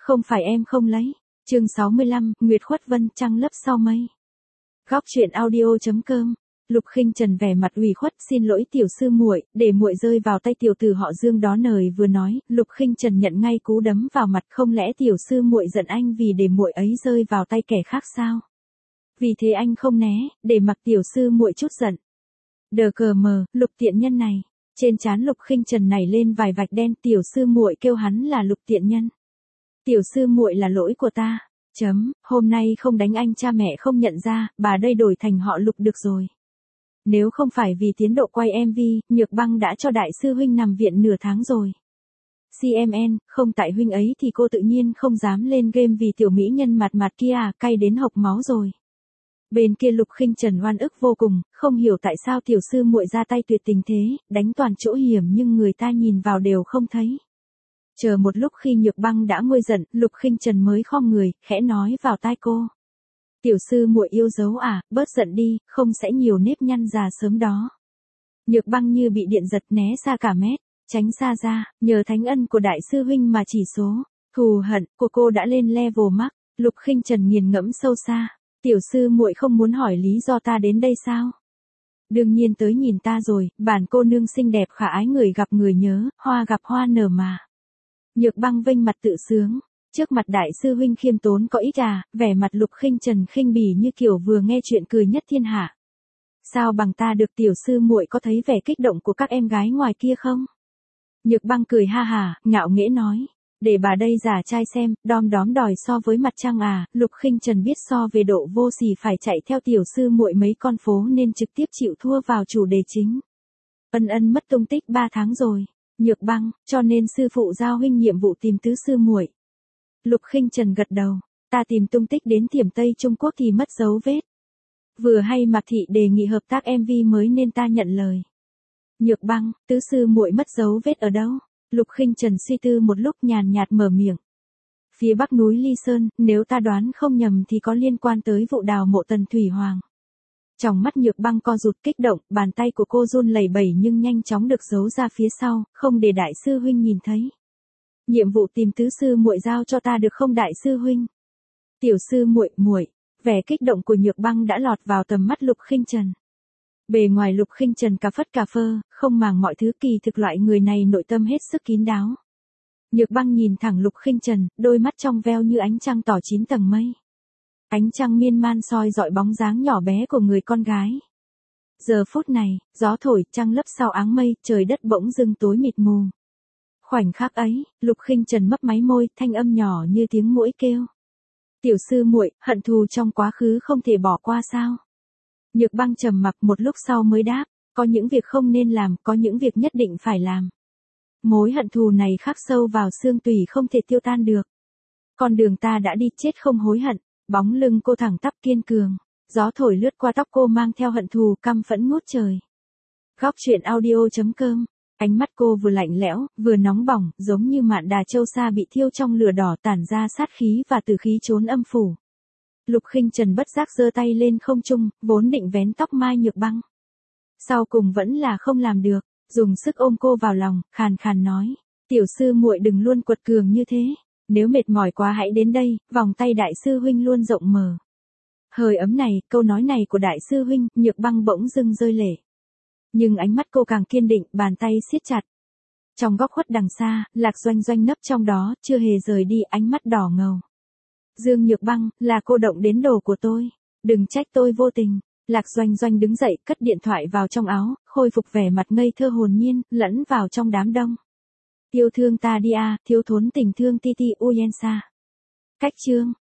Không phải em không lấy. Chương 65, Nguyệt Khuất Vân trăng lấp sau mây. Góc truyện audio.com. Lục Khinh Trần vẻ mặt ủy khuất, xin lỗi tiểu sư muội, để muội rơi vào tay tiểu tử họ Dương đó. Lời vừa nói, Lục Khinh Trần nhận ngay cú đấm vào mặt. Không lẽ tiểu sư muội giận anh vì để muội ấy rơi vào tay kẻ khác sao? Vì thế anh không né, để mặc tiểu sư muội chút giận. Đờ cờ mờ, Lục tiện nhân này. Trên trán Lục Khinh Trần nảy lên vài vạch đen. Tiểu sư muội kêu hắn là Lục tiện nhân. Tiểu sư muội là lỗi của ta. Hôm nay không đánh anh cha mẹ không nhận ra, bà đây đổi thành họ Lục được rồi. Nếu không phải vì tiến độ quay MV, Nhược Băng đã cho đại sư huynh nằm viện nửa tháng rồi. CMN, không tại huynh ấy thì cô tự nhiên không dám lên game vì tiểu mỹ nhân mặt kia cay đến hộc máu rồi. Bên kia Lục Khinh Trần oan ức vô cùng, không hiểu tại sao tiểu sư muội ra tay tuyệt tình thế, đánh toàn chỗ hiểm nhưng người ta nhìn vào đều không thấy. Chờ một lúc khi Nhược Băng đã nguôi giận, Lục Khinh Trần mới khom người, khẽ nói vào tai cô. Tiểu sư muội yêu dấu à, bớt giận đi, không sẽ nhiều nếp nhăn già sớm đó. Nhược Băng như bị điện giật né xa cả mét, tránh xa ra, nhờ thánh ân của đại sư huynh mà chỉ số thù hận của cô đã lên level max. Lục Khinh Trần nghiền ngẫm sâu xa. Tiểu sư muội không muốn hỏi lý do ta đến đây sao? Đương nhiên tới nhìn ta rồi, bản cô nương xinh đẹp khả ái người gặp người nhớ, hoa gặp hoa nở mà. Nhược Băng vênh mặt tự sướng. Trước mặt đại sư huynh khiêm tốn có ít à, vẻ mặt Lục Khinh Trần khinh bỉ như kiểu vừa nghe chuyện cười nhất thiên hạ. Sao bằng ta được, tiểu sư muội có thấy vẻ kích động của các em gái ngoài kia không? Nhược Băng cười ha hà, ngạo nghễ nói. Để bà đây giả trai xem, đom đóm đòi so với mặt trăng à. Lục Khinh Trần biết so về độ vô sỉ phải chạy theo tiểu sư muội mấy con phố nên trực tiếp chịu thua vào chủ đề chính. Ân mất tung tích 3 tháng rồi. Nhược Băng, cho nên sư phụ giao huynh nhiệm vụ tìm tứ sư muội. Lục Khinh Trần gật đầu. Ta tìm tung tích đến Thiểm Tây Trung Quốc thì mất dấu vết. Vừa hay Mạc Thị đề nghị hợp tác MV mới nên ta nhận lời. Nhược Băng, tứ sư muội mất dấu vết ở đâu? Lục Khinh Trần suy tư một lúc nhàn nhạt mở miệng. Phía bắc núi Ly Sơn, nếu ta đoán không nhầm thì có liên quan tới vụ đào mộ Tần Thủy Hoàng. Trong mắt Nhược Băng co rụt kích động, bàn tay của cô run lẩy bẩy nhưng nhanh chóng được giấu ra phía sau, không để đại sư huynh nhìn thấy. Nhiệm vụ tìm tứ sư muội giao cho ta được không đại sư huynh? Tiểu sư muội, vẻ kích động của Nhược Băng đã lọt vào tầm mắt Lục Khinh Trần. Bề ngoài Lục Khinh Trần cà phất cà phơ, không màng mọi thứ, kỳ thực loại người này nội tâm hết sức kín đáo. Nhược Băng nhìn thẳng Lục Khinh Trần, đôi mắt trong veo như ánh trăng tỏ 9 tầng mây. Ánh trăng miên man soi dọi bóng dáng nhỏ bé của người con gái. Giờ phút này, gió thổi, trăng lấp sau áng mây, trời đất bỗng dưng tối mịt mù. Khoảnh khắc ấy, Lục Khinh Trần mấp máy môi, thanh âm nhỏ như tiếng muỗi kêu. Tiểu sư muội, hận thù trong quá khứ không thể bỏ qua sao? Nhược Băng trầm mặc một lúc sau mới đáp, có những việc không nên làm, có những việc nhất định phải làm. Mối hận thù này khắc sâu vào xương tủy không thể tiêu tan được. Con đường ta đã đi chết không hối hận. Bóng lưng cô thẳng tắp kiên cường. Gió thổi lướt qua tóc cô mang theo hận thù căm phẫn ngút trời. Góc truyện audio.com. Ánh mắt cô vừa lạnh lẽo, vừa nóng bỏng, giống như mạn đà châu sa bị thiêu trong lửa đỏ, tản ra sát khí và tử khí trốn âm phủ. Lục Khinh Trần bất giác giơ tay lên không trung, vốn định vén tóc mai Nhược Băng. Sau cùng vẫn là không làm được, dùng sức ôm cô vào lòng, khàn khàn nói. Tiểu sư muội đừng luôn quật cường như thế. Nếu mệt mỏi quá hãy đến đây, vòng tay đại sư huynh luôn rộng mở. Hơi ấm này, câu nói này của đại sư huynh, Nhược Băng bỗng dưng rơi lệ. Nhưng ánh mắt cô càng kiên định, bàn tay siết chặt. Trong góc khuất đằng xa, Lạc Doanh Doanh nấp trong đó, chưa hề rời đi, ánh mắt đỏ ngầu. Dương Nhược Băng, là cô động đến đồ của tôi. Đừng trách tôi vô tình. Lạc Doanh Doanh đứng dậy, cất điện thoại vào trong áo, khôi phục vẻ mặt ngây thơ hồn nhiên, lẫn vào trong đám đông. Yêu thương ta đi à, thiếu thốn tình thương Titi Uyensa. Cách chương.